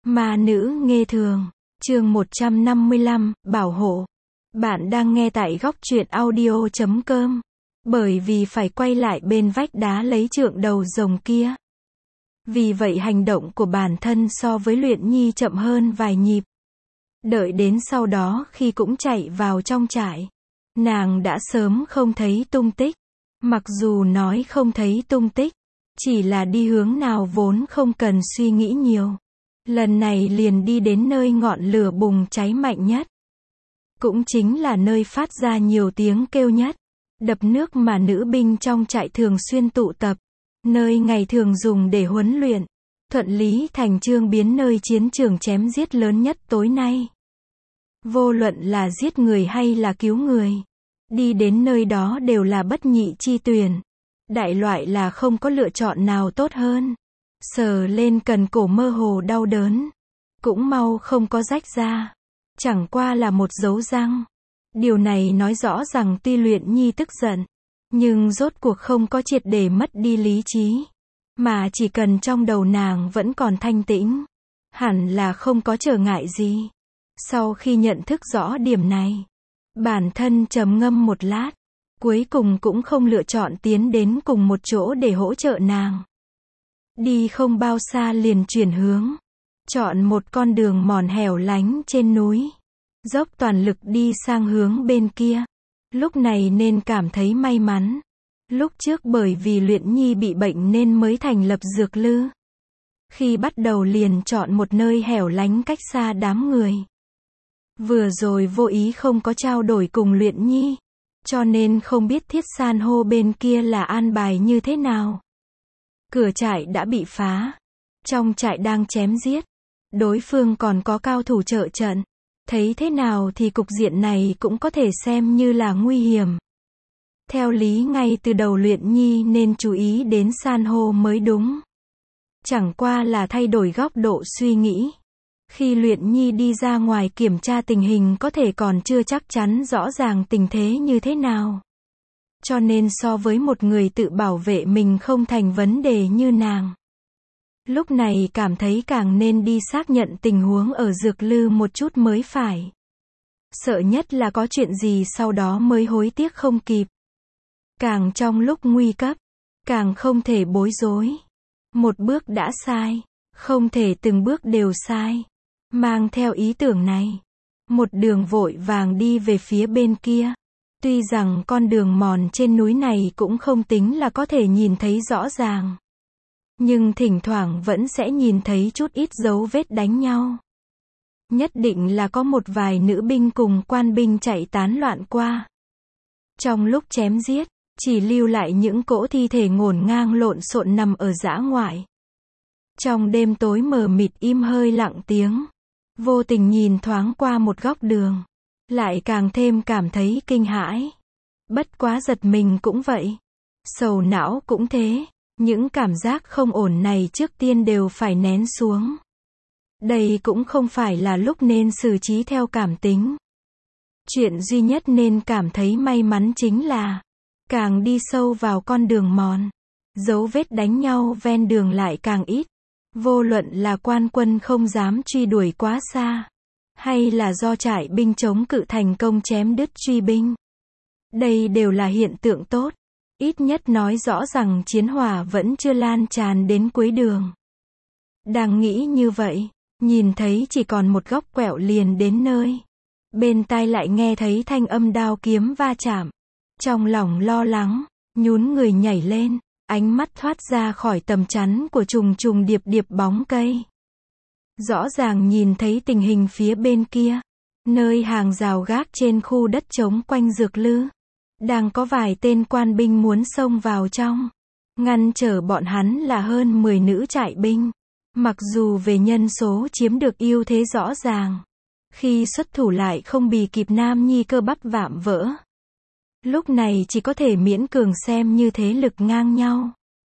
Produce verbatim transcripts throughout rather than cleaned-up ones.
Ma nữ nghê thường, chương một trăm năm mươi lăm, bảo hộ. Bạn đang nghe tại góc truyện audio chấm com. Bởi vì phải quay lại bên vách đá lấy trượng đầu rồng kia. Vì vậy hành động của bản thân so với Luyện Nhi chậm hơn vài nhịp. Đợi đến sau đó khi cũng chạy vào trong trại, nàng đã sớm không thấy tung tích. Mặc dù nói không thấy tung tích, chỉ là đi hướng nào vốn không cần suy nghĩ nhiều. Lần này liền đi đến nơi ngọn lửa bùng cháy mạnh nhất. Cũng chính là nơi phát ra nhiều tiếng kêu nhất. Đập nước mà nữ binh trong trại thường xuyên tụ tập. Nơi ngày thường dùng để huấn luyện. Thuận lý thành chương biến nơi chiến trường chém giết lớn nhất tối nay. Vô luận là giết người hay là cứu người, đi đến nơi đó đều là bất nhị chi tuyển. Đại loại là không có lựa chọn nào tốt hơn. Sờ lên cần cổ mơ hồ đau đớn. Cũng mau không có rách ra. Chẳng qua là một dấu răng. Điều này nói rõ rằng tuy Luyện Nhi tức giận, nhưng rốt cuộc không có triệt để mất đi lý trí. Mà chỉ cần trong đầu nàng vẫn còn thanh tĩnh, hẳn là không có trở ngại gì. Sau khi nhận thức rõ điểm này, bản thân trầm ngâm một lát, cuối cùng cũng không lựa chọn tiến đến cùng một chỗ để hỗ trợ nàng. Đi không bao xa liền chuyển hướng, chọn một con đường mòn hẻo lánh trên núi, dốc toàn lực đi sang hướng bên kia. Lúc này nên cảm thấy may mắn. Lúc trước bởi vì Luyện Nhi bị bệnh nên mới thành lập dược lư. Khi bắt đầu liền chọn một nơi hẻo lánh cách xa đám người. Vừa rồi vô ý không có trao đổi cùng Luyện Nhi, cho nên không biết thiết san hô bên kia là an bài như thế nào. Cửa trại đã bị phá. Trong trại đang chém giết. Đối phương còn có cao thủ trợ trận. Thấy thế nào thì cục diện này cũng có thể xem như là nguy hiểm. Theo lý ngay từ đầu Luyện Nhi nên chú ý đến san hô mới đúng. Chẳng qua là thay đổi góc độ suy nghĩ. Khi Luyện Nhi đi ra ngoài kiểm tra tình hình có thể còn chưa chắc chắn rõ ràng tình thế như thế nào. Cho nên so với một người tự bảo vệ mình không thành vấn đề như nàng, lúc này cảm thấy càng nên đi xác nhận tình huống ở dược lư một chút mới phải. Sợ nhất là có chuyện gì sau đó mới hối tiếc không kịp. Càng trong lúc nguy cấp, càng không thể bối rối. Một bước đã sai, không thể từng bước đều sai. Mang theo ý tưởng này, một đường vội vàng đi về phía bên kia. Tuy rằng con đường mòn trên núi này cũng không tính là có thể nhìn thấy rõ ràng, nhưng thỉnh thoảng vẫn sẽ nhìn thấy chút ít dấu vết đánh nhau. Nhất định là có một vài nữ binh cùng quan binh chạy tán loạn qua. Trong lúc chém giết, chỉ lưu lại những cỗ thi thể ngổn ngang lộn xộn nằm ở dã ngoại. Trong đêm tối mờ mịt im hơi lặng tiếng, vô tình nhìn thoáng qua một góc đường, lại càng thêm cảm thấy kinh hãi. Bất quá giật mình cũng vậy, sầu não cũng thế. Những cảm giác không ổn này trước tiên đều phải nén xuống. Đây cũng không phải là lúc nên xử trí theo cảm tính. Chuyện duy nhất nên cảm thấy may mắn chính là, càng đi sâu vào con đường mòn, dấu vết đánh nhau ven đường lại càng ít. Vô luận là quan quân không dám truy đuổi quá xa, hay là do trại binh chống cự thành công chém đứt truy binh. Đây đều là hiện tượng tốt. Ít nhất nói rõ rằng chiến hỏa vẫn chưa lan tràn đến cuối đường. Đang nghĩ như vậy, nhìn thấy chỉ còn một góc quẹo liền đến nơi. Bên tai lại nghe thấy thanh âm đao kiếm va chạm. Trong lòng lo lắng, nhún người nhảy lên, ánh mắt thoát ra khỏi tầm chắn của trùng trùng điệp điệp bóng cây. Rõ ràng nhìn thấy tình hình phía bên kia, nơi hàng rào gác trên khu đất trống quanh dược lư. Đang có vài tên quan binh muốn xông vào trong. Ngăn trở bọn hắn là hơn mười nữ trại binh. Mặc dù về nhân số chiếm được ưu thế rõ ràng, khi xuất thủ lại không bì kịp nam nhi cơ bắp vạm vỡ. Lúc này chỉ có thể miễn cường xem như thế lực ngang nhau.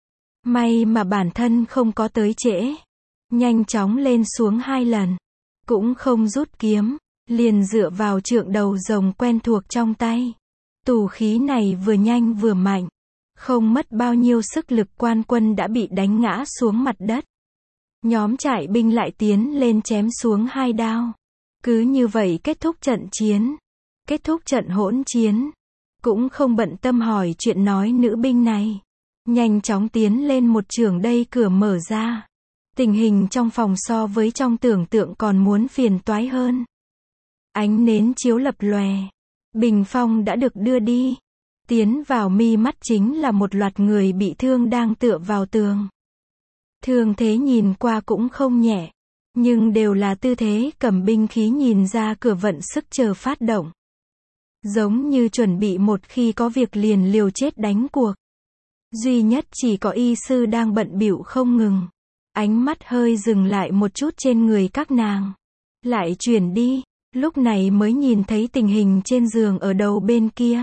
May mà bản thân không có tới trễ. Nhanh chóng lên xuống hai lần. Cũng không rút kiếm, liền dựa vào trượng đầu rồng quen thuộc trong tay. Tù khí này vừa nhanh vừa mạnh. Không mất bao nhiêu sức lực quan quân đã bị đánh ngã xuống mặt đất. Nhóm trại binh lại tiến lên chém xuống hai đao. Cứ như vậy kết thúc trận chiến. Kết thúc trận hỗn chiến. Cũng không bận tâm hỏi chuyện nói nữ binh này. Nhanh chóng tiến lên một trường đây cửa mở ra. Tình hình trong phòng so với trong tưởng tượng còn muốn phiền toái hơn. Ánh nến chiếu lập lòe. Bình phong đã được đưa đi. Tiến vào mi mắt chính là một loạt người bị thương đang tựa vào tường. Thương thế nhìn qua cũng không nhẹ. Nhưng đều là tư thế cầm binh khí nhìn ra cửa vận sức chờ phát động. Giống như chuẩn bị một khi có việc liền liều chết đánh cuộc. Duy nhất chỉ có y sư đang bận bịu không ngừng. Ánh mắt hơi dừng lại một chút trên người các nàng. Lại chuyển đi, lúc này mới nhìn thấy tình hình trên giường ở đầu bên kia.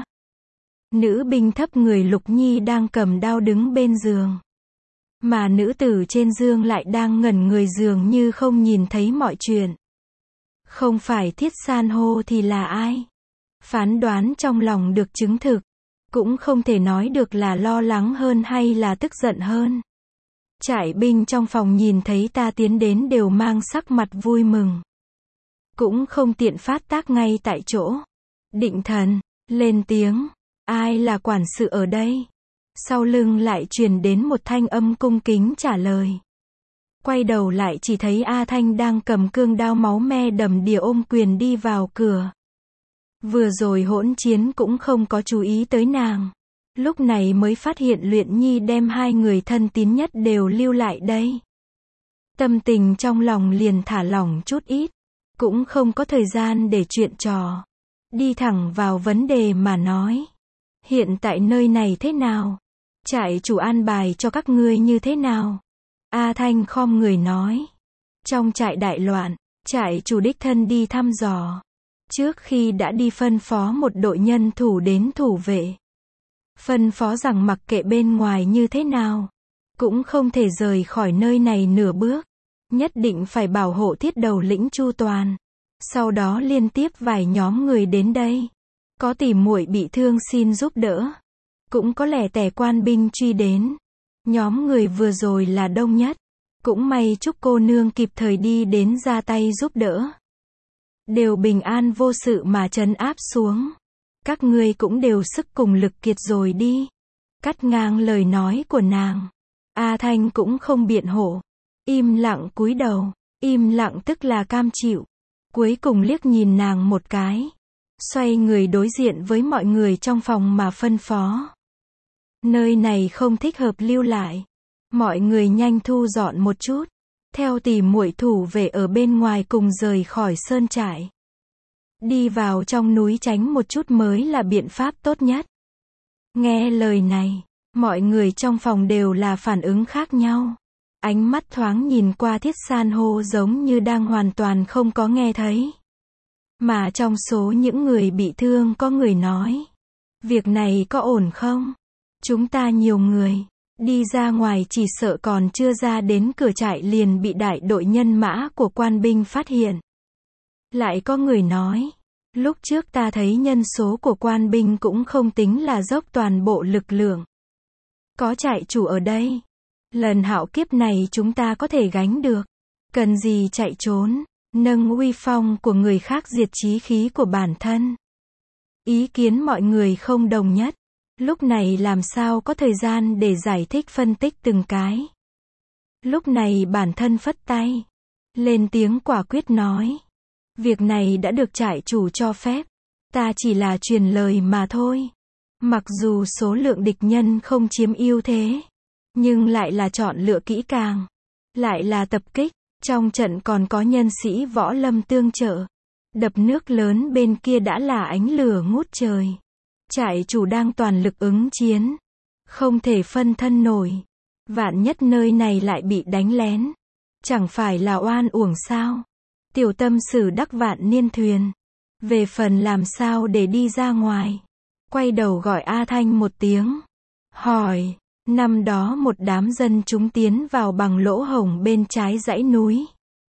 Nữ binh thấp người Lục Nhi đang cầm đao đứng bên giường. Mà nữ tử trên giường lại đang ngẩn người dường như không nhìn thấy mọi chuyện. Không phải Thiết San hô thì là ai? Phán đoán trong lòng được chứng thực. Cũng không thể nói được là lo lắng hơn hay là tức giận hơn. Trại binh trong phòng nhìn thấy ta tiến đến đều mang sắc mặt vui mừng. Cũng không tiện phát tác ngay tại chỗ. Định thần, lên tiếng, ai là quản sự ở đây? Sau lưng lại truyền đến một thanh âm cung kính trả lời. Quay đầu lại chỉ thấy A Thanh đang cầm cương đao máu me đầm đìa ôm quyền đi vào cửa. Vừa rồi hỗn chiến cũng không có chú ý tới nàng. Lúc này mới phát hiện Luyện Nhi đem hai người thân tín nhất đều lưu lại đây. Tâm tình trong lòng liền thả lỏng chút ít. Cũng không có thời gian để chuyện trò. Đi thẳng vào vấn đề mà nói. Hiện tại nơi này thế nào? Trại chủ an bài cho các ngươi như thế nào? A Thanh khom người nói. Trong trại đại loạn, trại chủ đích thân đi thăm dò. Trước khi đã đi phân phó một đội nhân thủ đến thủ vệ. Phân phó rằng mặc kệ bên ngoài như thế nào, cũng không thể rời khỏi nơi này nửa bước. Nhất định phải bảo hộ thiết đầu lĩnh chu toàn. Sau đó liên tiếp vài nhóm người đến đây. Có tỉ muội bị thương xin giúp đỡ. Cũng có lẻ tẻ quan binh truy đến. Nhóm người vừa rồi là đông nhất. Cũng may chúc cô nương kịp thời đi đến ra tay giúp đỡ. Đều bình an vô sự mà trấn áp xuống. Các ngươi cũng đều sức cùng lực kiệt rồi đi. Cắt ngang lời nói của nàng. A Thanh cũng không biện hộ. Im lặng cúi đầu. Im lặng tức là cam chịu. Cuối cùng liếc nhìn nàng một cái. Xoay người đối diện với mọi người trong phòng mà phân phó. Nơi này không thích hợp lưu lại. Mọi người nhanh thu dọn một chút. Theo tỉ muội thủ về ở bên ngoài cùng rời khỏi sơn trại. Đi vào trong núi tránh một chút mới là biện pháp tốt nhất. Nghe lời này, mọi người trong phòng đều là phản ứng khác nhau. Ánh mắt thoáng nhìn qua Thiết San hô giống như đang hoàn toàn không có nghe thấy. Mà trong số những người bị thương có người nói. Việc này có ổn không? Chúng ta nhiều người. Đi ra ngoài chỉ sợ còn chưa ra đến cửa trại liền bị đại đội nhân mã của quan binh phát hiện. Lại có người nói. Lúc trước ta thấy nhân số của quan binh cũng không tính là dốc toàn bộ lực lượng. Có trại chủ ở đây. Lần hạo kiếp này chúng ta có thể gánh được. Cần gì chạy trốn, nâng uy phong của người khác diệt chí khí của bản thân. Ý kiến mọi người không đồng nhất. Lúc này làm sao có thời gian để giải thích phân tích từng cái. Lúc này bản thân phất tay. Lên tiếng quả quyết nói. Việc này đã được trại chủ cho phép. Ta chỉ là truyền lời mà thôi. Mặc dù số lượng địch nhân không chiếm ưu thế. Nhưng lại là chọn lựa kỹ càng. Lại là tập kích. Trong trận còn có nhân sĩ võ lâm tương trợ. Đập nước lớn bên kia đã là ánh lửa ngút trời. Trại chủ đang toàn lực ứng chiến. Không thể phân thân nổi. Vạn nhất nơi này lại bị đánh lén. Chẳng phải là oan uổng sao? Tiểu tâm sử đắc vạn niên thuyền. Về phần làm sao để đi ra ngoài. Quay đầu gọi A Thanh một tiếng. Hỏi. Năm đó một đám dân chúng tiến vào bằng lỗ hổng bên trái dãy núi.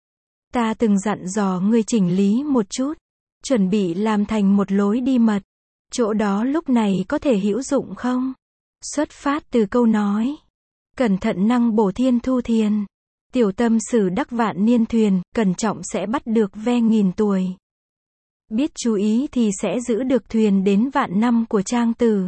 Ta từng dặn dò ngươi chỉnh lý một chút. Chuẩn bị làm thành một lối đi mật. Chỗ đó lúc này có thể hữu dụng không? Xuất phát từ câu nói. Cẩn thận năng bổ thiên thu thiền. Tiểu tâm sử đắc vạn niên thuyền, cẩn trọng sẽ bắt được ve nghìn tuổi. Biết chú ý thì sẽ giữ được thuyền đến vạn năm của trang tử.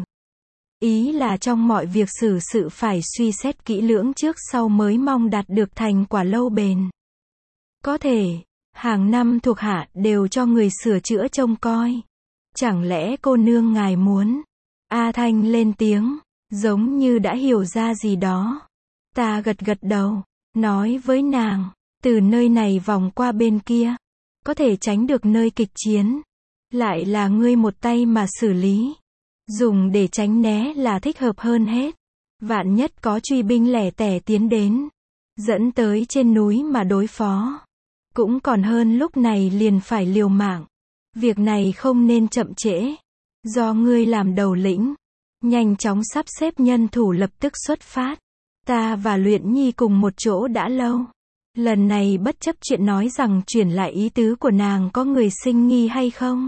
Ý là trong mọi việc xử sự phải suy xét kỹ lưỡng trước sau mới mong đạt được thành quả lâu bền. Có thể, hàng năm thuộc hạ đều cho người sửa chữa trông coi. Chẳng lẽ cô nương ngài muốn? A Thanh lên tiếng, giống như đã hiểu ra gì đó. Ta gật gật đầu, nói với nàng, từ nơi này vòng qua bên kia, có thể tránh được nơi kịch chiến. Lại là ngươi một tay mà xử lý. Dùng để tránh né là thích hợp hơn hết. Vạn nhất có truy binh lẻ tẻ tiến đến, dẫn tới trên núi mà đối phó. Cũng còn hơn lúc này liền phải liều mạng. Việc này không nên chậm trễ. Do ngươi làm đầu lĩnh, nhanh chóng sắp xếp nhân thủ lập tức xuất phát. Ta và Luyện Nhi cùng một chỗ đã lâu. Lần này bất chấp chuyện nói rằng chuyển lại ý tứ của nàng có người sinh nghi hay không.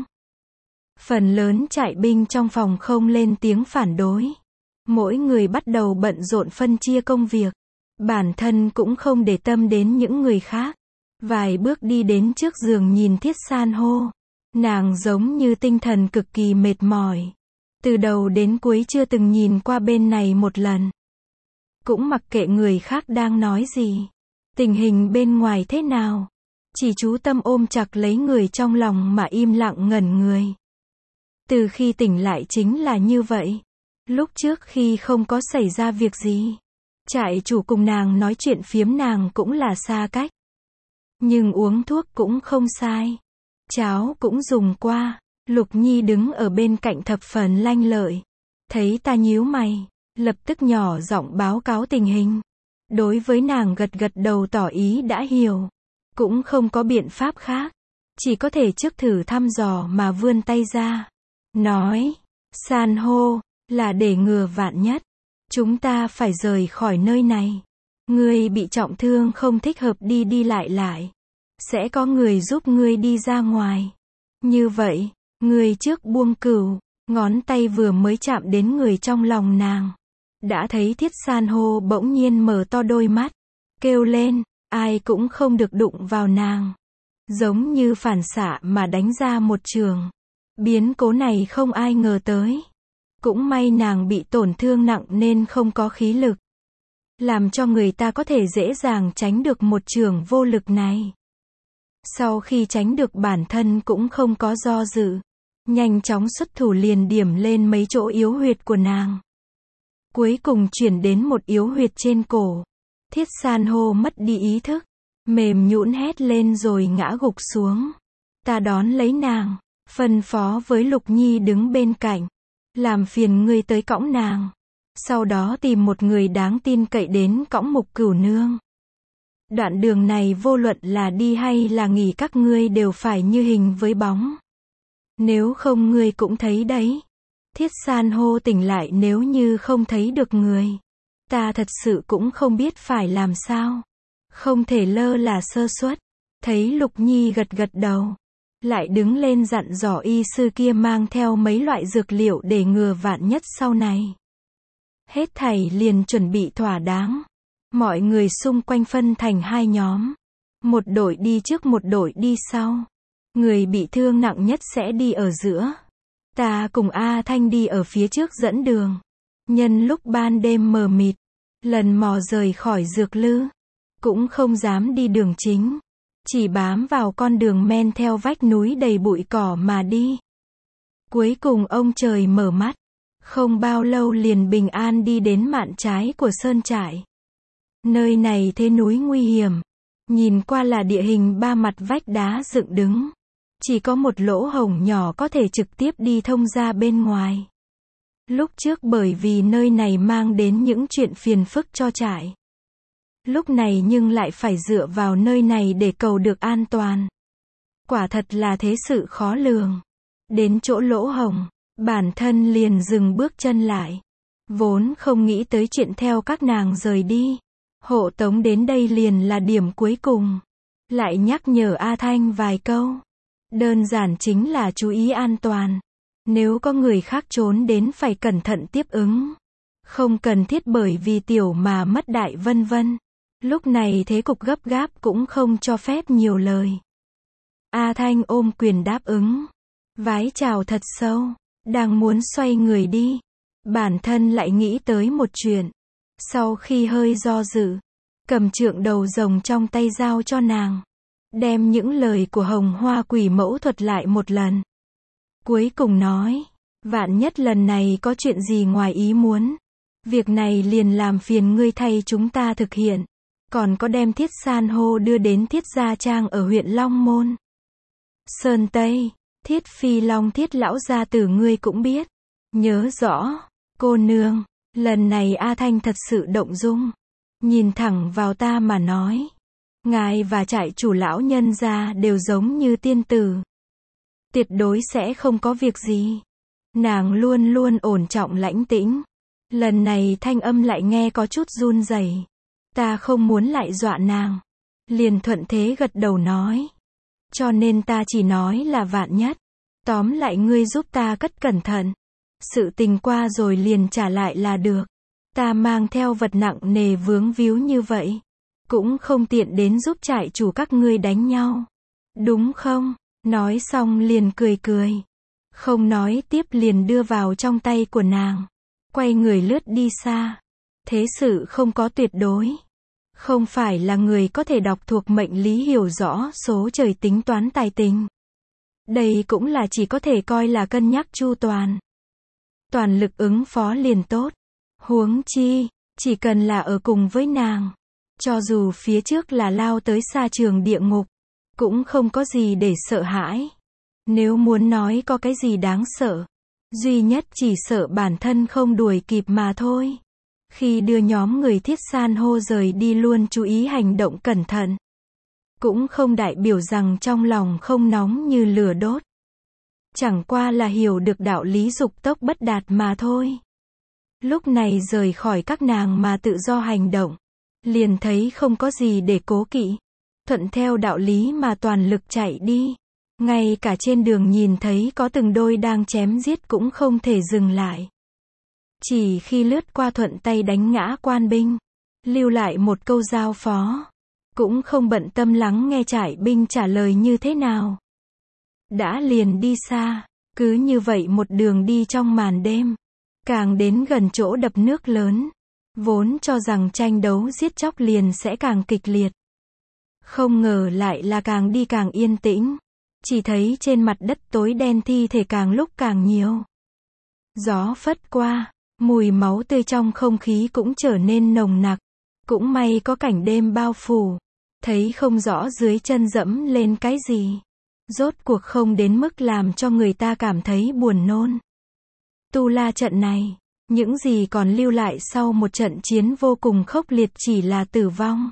Phần lớn trại binh trong phòng không lên tiếng phản đối. Mỗi người bắt đầu bận rộn phân chia công việc. Bản thân cũng không để tâm đến những người khác. Vài bước đi đến trước giường nhìn Thiết San hô. Nàng giống như tinh thần cực kỳ mệt mỏi. Từ đầu đến cuối chưa từng nhìn qua bên này một lần. Cũng mặc kệ người khác đang nói gì. Tình hình bên ngoài thế nào. Chỉ chú tâm ôm chặt lấy người trong lòng mà im lặng ngẩn người. Từ khi tỉnh lại chính là như vậy. Lúc trước khi không có xảy ra việc gì, trại chủ cùng nàng nói chuyện phiếm nàng cũng là xa cách. Nhưng uống thuốc cũng không sai. Cháo cũng dùng qua. Lục Nhi đứng ở bên cạnh thập phần lanh lợi. Thấy ta nhíu mày, lập tức nhỏ giọng báo cáo tình hình. Đối với nàng gật gật đầu tỏ ý đã hiểu. Cũng không có biện pháp khác. Chỉ có thể trước thử thăm dò mà vươn tay ra. Nói, san hô, là để ngừa vạn nhất. Chúng ta phải rời khỏi nơi này. Ngươi bị trọng thương không thích hợp đi đi lại lại. Sẽ có người giúp ngươi đi ra ngoài. Như vậy, ngươi trước buông cửu, ngón tay vừa mới chạm đến người trong lòng nàng. Đã thấy Thiết San hô bỗng nhiên mở to đôi mắt. Kêu lên, ai cũng không được đụng vào nàng. Giống như phản xạ mà đánh ra một trường. Biến cố này không ai ngờ tới. Cũng may nàng bị tổn thương nặng nên không có khí lực. Làm cho người ta có thể dễ dàng tránh được một trường vô lực này. Sau khi tránh được bản thân cũng không có do dự. Nhanh chóng xuất thủ liền điểm lên mấy chỗ yếu huyệt của nàng. Cuối cùng chuyển đến một yếu huyệt trên cổ. Thiết San hô mất đi ý thức. Mềm nhũn hét lên rồi ngã gục xuống. Ta đón lấy nàng. Phân phó với Lục Nhi đứng bên cạnh. Làm phiền ngươi tới cõng nàng. Sau đó tìm một người đáng tin cậy đến cõng Mục Cửu nương. Đoạn đường này vô luận là đi hay là nghỉ các ngươi đều phải như hình với bóng. Nếu không ngươi cũng thấy đấy. Thiết San hô tỉnh lại nếu như không thấy được người. Ta thật sự cũng không biết phải làm sao. Không thể lơ là sơ suất. Thấy Lục Nhi gật gật đầu. Lại đứng lên dặn dò y sư kia mang theo mấy loại dược liệu để ngừa vạn nhất sau này. Hết thảy liền chuẩn bị thỏa đáng. Mọi người xung quanh phân thành hai nhóm. Một đội đi trước một đội đi sau. Người bị thương nặng nhất sẽ đi ở giữa. Ta cùng A Thanh đi ở phía trước dẫn đường. Nhân lúc ban đêm mờ mịt, lần mò rời khỏi dược lư. Cũng không dám đi đường chính. Chỉ bám vào con đường men theo vách núi đầy bụi cỏ mà đi. Cuối cùng ông trời mở mắt. Không bao lâu liền bình an đi đến mạn trái của sơn trại. Nơi này thế núi nguy hiểm. Nhìn qua là địa hình ba mặt vách đá dựng đứng. Chỉ có một lỗ hổng nhỏ có thể trực tiếp đi thông ra bên ngoài. Lúc trước bởi vì nơi này mang đến những chuyện phiền phức cho trại. Lúc này nhưng lại phải dựa vào nơi này để cầu được an toàn. Quả thật là thế sự khó lường. Đến chỗ lỗ hổng, bản thân liền dừng bước chân lại. Vốn không nghĩ tới chuyện theo các nàng rời đi. Hộ tống đến đây liền là điểm cuối cùng. Lại nhắc nhở A Thanh vài câu. Đơn giản chính là chú ý an toàn. Nếu có người khác trốn đến phải cẩn thận tiếp ứng. Không cần thiết bởi vì tiểu mà mất đại vân vân. Lúc này thế cục gấp gáp cũng không cho phép nhiều lời. A Thanh ôm quyền đáp ứng. Vái chào thật sâu. Đang muốn xoay người đi. Bản thân lại nghĩ tới một chuyện. Sau khi hơi do dự, cầm trượng đầu rồng trong tay giao cho nàng. Đem những lời của Hồng Hoa Quỷ Mẫu thuật lại một lần. Cuối cùng nói, vạn nhất lần này có chuyện gì ngoài ý muốn. Việc này liền làm phiền ngươi thay chúng ta thực hiện. Còn có đem Thiết San hô đưa đến Thiết Gia Trang ở huyện Long Môn. Sơn Tây, Thiết Phi Long Thiết lão gia tử ngươi cũng biết. Nhớ rõ, cô nương, lần này A Thanh thật sự động dung. Nhìn thẳng vào ta mà nói. Ngài và trại chủ lão nhân gia đều giống như tiên tử. Tuyệt đối sẽ không có việc gì. Nàng luôn luôn ổn trọng lãnh tĩnh. Lần này thanh âm lại nghe có chút run rẩy. Ta không muốn lại dọa nàng. Liền thuận thế gật đầu nói. Cho nên ta chỉ nói là vạn nhất. Tóm lại ngươi giúp ta cất cẩn thận. Sự tình qua rồi liền trả lại là được. Ta mang theo vật nặng nề vướng víu như vậy. Cũng không tiện đến giúp trại chủ các ngươi đánh nhau. Đúng không? Nói xong liền cười cười. Không nói tiếp liền đưa vào trong tay của nàng. Quay người lướt đi xa. Thế sự không có tuyệt đối. Không phải là người có thể đọc thuộc mệnh lý hiểu rõ số trời tính toán tài tình. Đây cũng là chỉ có thể coi là cân nhắc chu toàn. Toàn lực ứng phó liền tốt. Huống chi, chỉ cần là ở cùng với nàng. Cho dù phía trước là lao tới xa trường địa ngục. Cũng không có gì để sợ hãi. Nếu muốn nói có cái gì đáng sợ. Duy nhất chỉ sợ bản thân không đuổi kịp mà thôi. Khi đưa nhóm người Thiết San hô rời đi luôn chú ý hành động cẩn thận. Cũng không đại biểu rằng trong lòng không nóng như lửa đốt. Chẳng qua là hiểu được đạo lý dục tốc bất đạt mà thôi. Lúc này rời khỏi các nàng mà tự do hành động. Liền thấy không có gì để cố kỵ. Thuận theo đạo lý mà toàn lực chạy đi. Ngay cả trên đường nhìn thấy có từng đôi đang chém giết cũng không thể dừng lại. Chỉ khi lướt qua thuận tay đánh ngã quan binh. Lưu lại một câu giao phó. Cũng không bận tâm lắng nghe trại binh trả lời như thế nào. Đã liền đi xa. Cứ như vậy một đường đi trong màn đêm. Càng đến gần chỗ đập nước lớn. Vốn cho rằng tranh đấu giết chóc liền sẽ càng kịch liệt. Không ngờ lại là càng đi càng yên tĩnh. Chỉ thấy trên mặt đất tối đen thi thể càng lúc càng nhiều. Gió phất qua, mùi máu tươi trong không khí cũng trở nên nồng nặc. Cũng may có cảnh đêm bao phủ. Thấy không rõ dưới chân dẫm lên cái gì. Rốt cuộc không đến mức làm cho người ta cảm thấy buồn nôn. Tu La trận này, những gì còn lưu lại sau một trận chiến vô cùng khốc liệt chỉ là tử vong.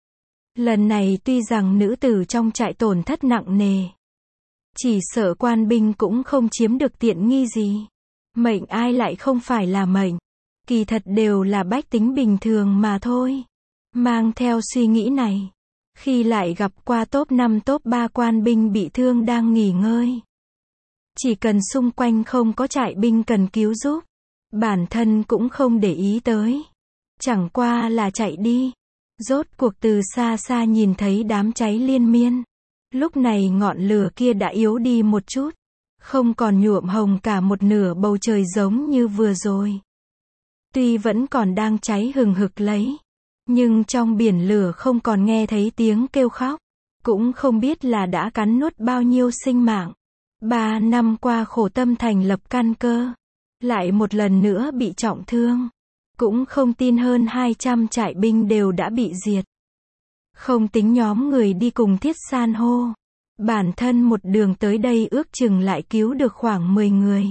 Lần này tuy rằng nữ tử trong trại tổn thất nặng nề. Chỉ sợ quan binh cũng không chiếm được tiện nghi gì. Mệnh ai lại không phải là mệnh. Kỳ thật đều là bách tính bình thường mà thôi. Mang theo suy nghĩ này. Khi lại gặp qua top năm top ba quan binh bị thương đang nghỉ ngơi. Chỉ cần xung quanh không có trại binh cần cứu giúp. Bản thân cũng không để ý tới. Chẳng qua là chạy đi. Rốt cuộc từ xa xa nhìn thấy đám cháy liên miên. Lúc này ngọn lửa kia đã yếu đi một chút. Không còn nhuộm hồng cả một nửa bầu trời giống như vừa rồi. Tuy vẫn còn đang cháy hừng hực lấy. Nhưng trong biển lửa không còn nghe thấy tiếng kêu khóc. Cũng không biết là đã cắn nuốt bao nhiêu sinh mạng. Ba năm qua khổ tâm thành lập căn cơ. Lại một lần nữa bị trọng thương. Cũng không tin hơn hai trăm trại binh đều đã bị diệt. Không tính nhóm người đi cùng Thiết San hô. Bản thân một đường tới đây ước chừng lại cứu được khoảng mười người.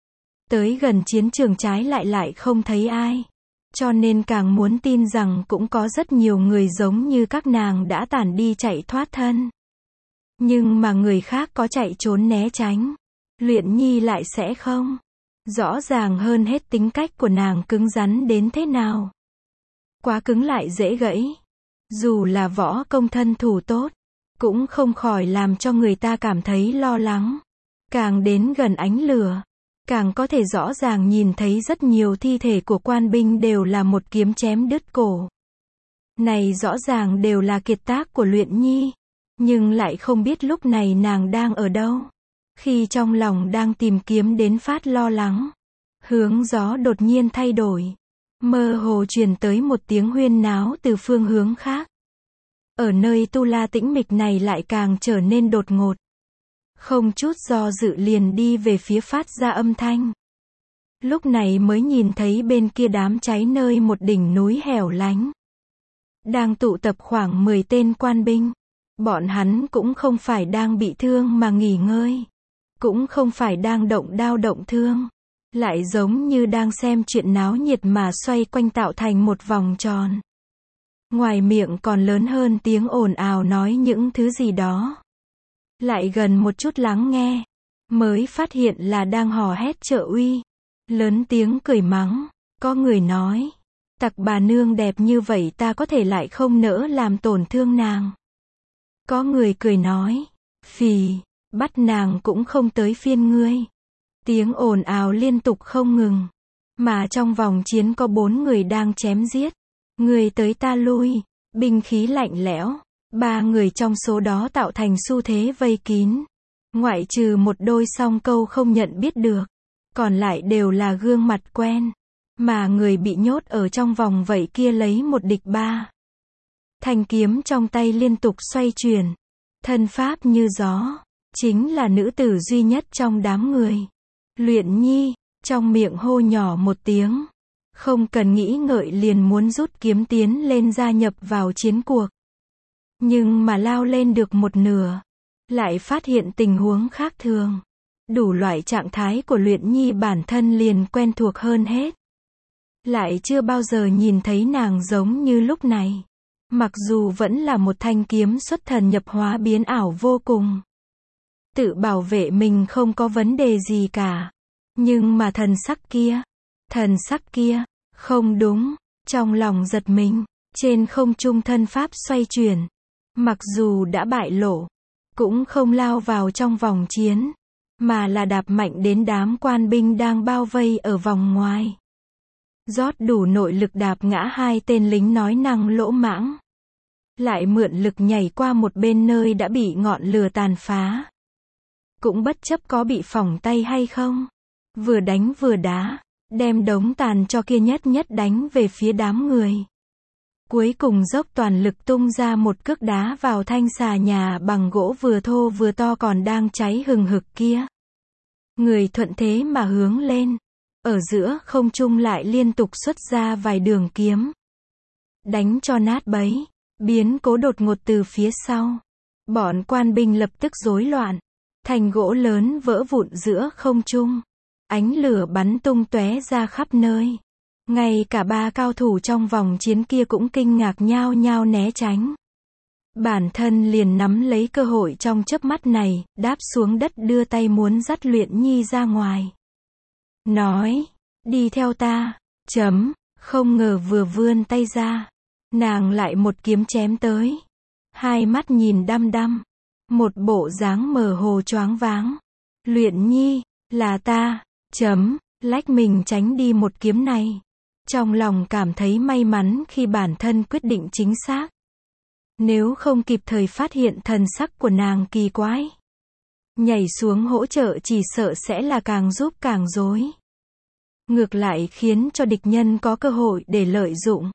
Tới gần chiến trường trái lại lại không thấy ai. Cho nên càng muốn tin rằng cũng có rất nhiều người giống như các nàng đã tản đi chạy thoát thân. Nhưng mà người khác có chạy trốn né tránh. Luyện Nhi lại sẽ không. Rõ ràng hơn hết tính cách của nàng cứng rắn đến thế nào. Quá cứng lại dễ gãy. Dù là võ công thân thủ tốt. Cũng không khỏi làm cho người ta cảm thấy lo lắng. Càng đến gần ánh lửa. Càng có thể rõ ràng nhìn thấy rất nhiều thi thể của quan binh đều là một kiếm chém đứt cổ. Này rõ ràng đều là kiệt tác của Luyện Nhi, nhưng lại không biết lúc này nàng đang ở đâu. Khi trong lòng đang tìm kiếm đến phát lo lắng, hướng gió đột nhiên thay đổi. Mơ hồ truyền tới một tiếng huyên náo từ phương hướng khác. Ở nơi tu la tĩnh mịch này lại càng trở nên đột ngột. Không chút do dự liền đi về phía phát ra âm thanh. Lúc này mới nhìn thấy bên kia đám cháy nơi một đỉnh núi hẻo lánh. Đang tụ tập khoảng mười tên quan binh. Bọn hắn cũng không phải đang bị thương mà nghỉ ngơi. Cũng không phải đang động đao động thương. Lại giống như đang xem chuyện náo nhiệt mà xoay quanh tạo thành một vòng tròn. Ngoài miệng còn lớn hơn tiếng ồn ào nói những thứ gì đó. Lại gần một chút lắng nghe, mới phát hiện là đang hò hét trợ uy. Lớn tiếng cười mắng, có người nói, tặc bà nương đẹp như vậy ta có thể lại không nỡ làm tổn thương nàng. Có người cười nói, phì, bắt nàng cũng không tới phiên ngươi. Tiếng ồn ào liên tục không ngừng, mà trong vòng chiến có bốn người đang chém giết. Người tới ta lui, binh khí lạnh lẽo, ba người trong số đó tạo thành xu thế vây kín. Ngoại trừ một đôi song câu không nhận biết được, còn lại đều là gương mặt quen. Mà người bị nhốt ở trong vòng vậy kia lấy một địch ba. Thanh kiếm trong tay liên tục xoay chuyển, thân pháp như gió, chính là nữ tử duy nhất trong đám người. Luyện Nhi, trong miệng hô nhỏ một tiếng. Không cần nghĩ ngợi liền muốn rút kiếm tiến lên gia nhập vào chiến cuộc. Nhưng mà lao lên được một nửa, lại phát hiện tình huống khác thường. Đủ loại trạng thái của Luyện Nhi bản thân liền quen thuộc hơn hết. Lại chưa bao giờ nhìn thấy nàng giống như lúc này. Mặc dù vẫn là một thanh kiếm xuất thần nhập hóa biến ảo vô cùng. Tự bảo vệ mình không có vấn đề gì cả. Nhưng mà thần sắc kia, thần sắc kia, không đúng, trong lòng giật mình, trên không trung thân pháp xoay chuyển. Mặc dù đã bại lộ, cũng không lao vào trong vòng chiến, mà là đạp mạnh đến đám quan binh đang bao vây ở vòng ngoài. Rót đủ nội lực đạp ngã hai tên lính nói năng lỗ mãng. Lại mượn lực nhảy qua một bên nơi đã bị ngọn lửa tàn phá. Cũng bất chấp có bị phỏng tay hay không. Vừa đánh vừa đá, đem đống tàn cho kia nhất nhất đánh về phía đám người. Cuối cùng dốc toàn lực tung ra một cước đá vào thanh xà nhà bằng gỗ vừa thô vừa to còn đang cháy hừng hực kia. Người thuận thế mà hướng lên. Ở giữa không trung lại liên tục xuất ra vài đường kiếm. Đánh cho nát bấy. Biến cố đột ngột từ phía sau. Bọn quan binh lập tức rối loạn. Thành gỗ lớn vỡ vụn giữa không trung. Ánh lửa bắn tung tóe ra khắp nơi. Ngay cả ba cao thủ trong vòng chiến kia cũng kinh ngạc nhao nhao né tránh. Bản thân liền nắm lấy cơ hội trong chớp mắt này, đáp xuống đất đưa tay muốn dắt Luyện Nhi ra ngoài. Nói, đi theo ta, chấm, không ngờ vừa vươn tay ra. Nàng lại một kiếm chém tới. Hai mắt nhìn đăm đăm. Một bộ dáng mờ hồ choáng váng. Luyện Nhi, là ta, chấm, lách mình tránh đi một kiếm này. Trong lòng cảm thấy may mắn khi bản thân quyết định chính xác. Nếu không kịp thời phát hiện thần sắc của nàng kỳ quái. Nhảy xuống hỗ trợ chỉ sợ sẽ là càng giúp càng rối. Ngược lại khiến cho địch nhân có cơ hội để lợi dụng.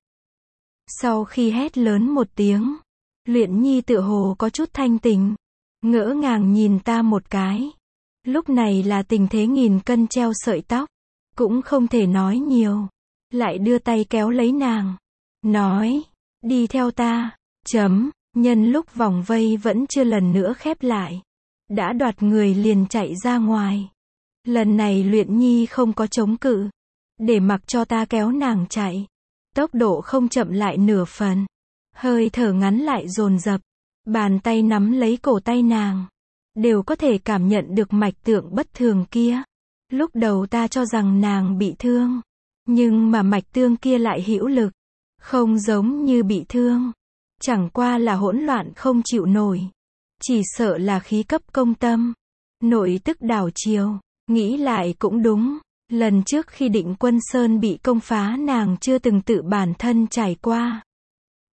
Sau khi hét lớn một tiếng, Luyện Nhi tựa hồ có chút thanh tỉnh. Ngỡ ngàng nhìn ta một cái. Lúc này là tình thế nghìn cân treo sợi tóc. Cũng không thể nói nhiều. Lại đưa tay kéo lấy nàng. Nói, đi theo ta, chấm, nhân lúc vòng vây vẫn chưa lần nữa khép lại. Đã đoạt người liền chạy ra ngoài. Lần này Luyện Nhi không có chống cự. Để mặc cho ta kéo nàng chạy. Tốc độ không chậm lại nửa phần. Hơi thở ngắn lại dồn dập. Bàn tay nắm lấy cổ tay nàng. Đều có thể cảm nhận được mạch tượng bất thường kia. Lúc đầu ta cho rằng nàng bị thương. Nhưng mà mạch tương kia lại hữu lực. Không giống như bị thương. Chẳng qua là hỗn loạn không chịu nổi. Chỉ sợ là khí cấp công tâm. Nội tức đảo chiều. Nghĩ lại cũng đúng. Lần trước khi Định Quân Sơn bị công phá nàng chưa từng tự bản thân trải qua.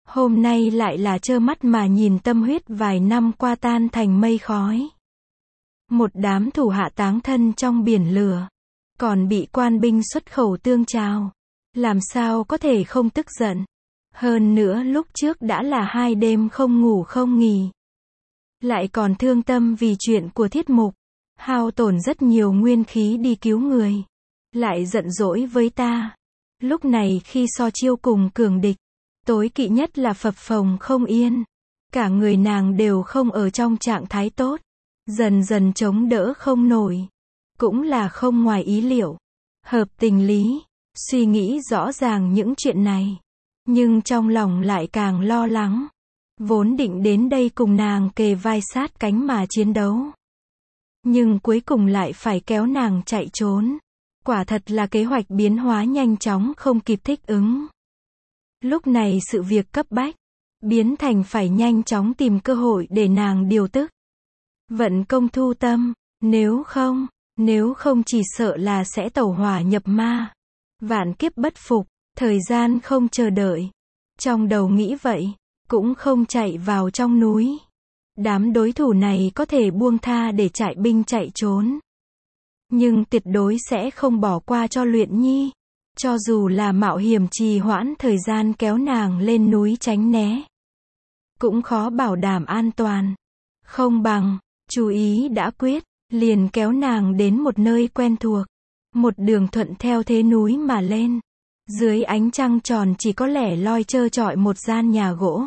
Hôm nay lại là trơ mắt mà nhìn tâm huyết vài năm qua tan thành mây khói. Một đám thủ hạ táng thân trong biển lửa, còn bị quan binh xuất khẩu tương trào. Làm sao có thể không tức giận. Hơn nữa lúc trước đã là hai đêm không ngủ không nghỉ. Lại còn thương tâm vì chuyện của Thiết Mục. Hao tổn rất nhiều nguyên khí đi cứu người. Lại giận dỗi với ta. Lúc này khi so chiêu cùng cường địch, tối kỵ nhất là phập phồng không yên. Cả người nàng đều không ở trong trạng thái tốt. Dần dần chống đỡ không nổi. Cũng là không ngoài ý liệu. Hợp tình lý. Suy nghĩ rõ ràng những chuyện này. Nhưng trong lòng lại càng lo lắng. Vốn định đến đây cùng nàng kề vai sát cánh mà chiến đấu. Nhưng cuối cùng lại phải kéo nàng chạy trốn. Quả thật là kế hoạch biến hóa nhanh chóng không kịp thích ứng. Lúc này sự việc cấp bách. Biến thành phải nhanh chóng tìm cơ hội để nàng điều tức. Vận công thu tâm. Nếu không, nếu không chỉ sợ là sẽ tẩu hỏa nhập ma. Vạn kiếp bất phục. Thời gian không chờ đợi. Trong đầu nghĩ vậy. Cũng không chạy vào trong núi. Đám đối thủ này có thể buông tha để trại binh chạy trốn. Nhưng tuyệt đối sẽ không bỏ qua cho Luyện Nhi. Cho dù là mạo hiểm trì hoãn thời gian kéo nàng lên núi tránh né. Cũng khó bảo đảm an toàn. Không bằng, chú ý đã quyết, liền kéo nàng đến một nơi quen thuộc. Một đường thuận theo thế núi mà lên. Dưới ánh trăng tròn chỉ có lẻ loi trơ trọi một gian nhà gỗ.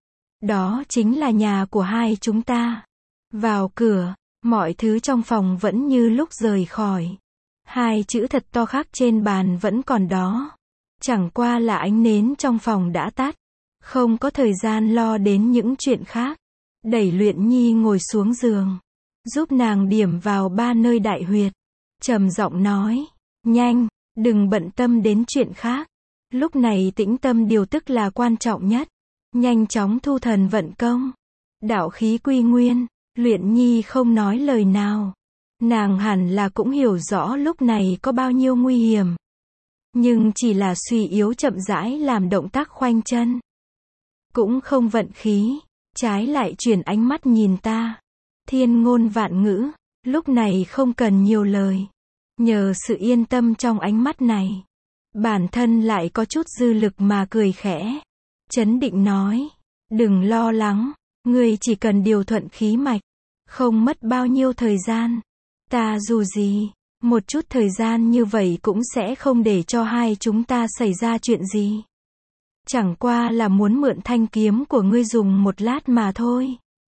Đó chính là nhà của hai chúng ta. Vào cửa, mọi thứ trong phòng vẫn như lúc rời khỏi. Hai chữ thật to khắc trên bàn vẫn còn đó. Chẳng qua là ánh nến trong phòng đã tắt. Không có thời gian lo đến những chuyện khác. Đẩy Luyện Nhi ngồi xuống giường. Giúp nàng điểm vào ba nơi đại huyệt. Trầm giọng nói. Nhanh, đừng bận tâm đến chuyện khác. Lúc này tĩnh tâm điều tức là quan trọng nhất. Nhanh chóng thu thần vận công. Đạo khí quy nguyên. Luyện Nhi không nói lời nào. Nàng hẳn là cũng hiểu rõ lúc này có bao nhiêu nguy hiểm. Nhưng chỉ là suy yếu chậm rãi làm động tác khoanh chân. Cũng không vận khí. Trái lại chuyển ánh mắt nhìn ta. Thiên ngôn vạn ngữ. Lúc này không cần nhiều lời. Nhờ sự yên tâm trong ánh mắt này. Bản thân lại có chút dư lực mà cười khẽ. Chấn định nói. Đừng lo lắng. Ngươi chỉ cần điều thuận khí mạch. Không mất bao nhiêu thời gian. Ta dù gì, một chút thời gian như vậy cũng sẽ không để cho hai chúng ta xảy ra chuyện gì. Chẳng qua là muốn mượn thanh kiếm của ngươi dùng một lát mà thôi.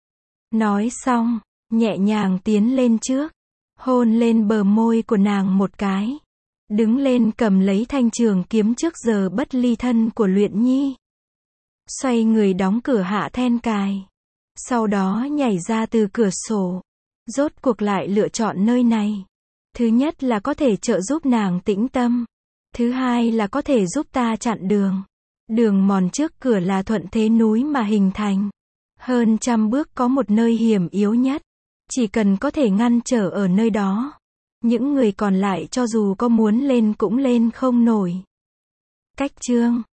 Nói xong, nhẹ nhàng tiến lên trước. Hôn lên bờ môi của nàng một cái. Đứng lên cầm lấy thanh trường kiếm trước giờ bất ly thân của Luyện Nhi. Xoay người đóng cửa hạ then cài. Sau đó nhảy ra từ cửa sổ. Rốt cuộc lại lựa chọn nơi này. Thứ nhất là có thể trợ giúp nàng tĩnh tâm. Thứ hai là có thể giúp ta chặn đường. Đường mòn trước cửa là thuận thế núi mà hình thành. Hơn trăm bước có một nơi hiểm yếu nhất. Chỉ cần có thể ngăn trở ở nơi đó. Những người còn lại cho dù có muốn lên cũng lên không nổi. Cách chương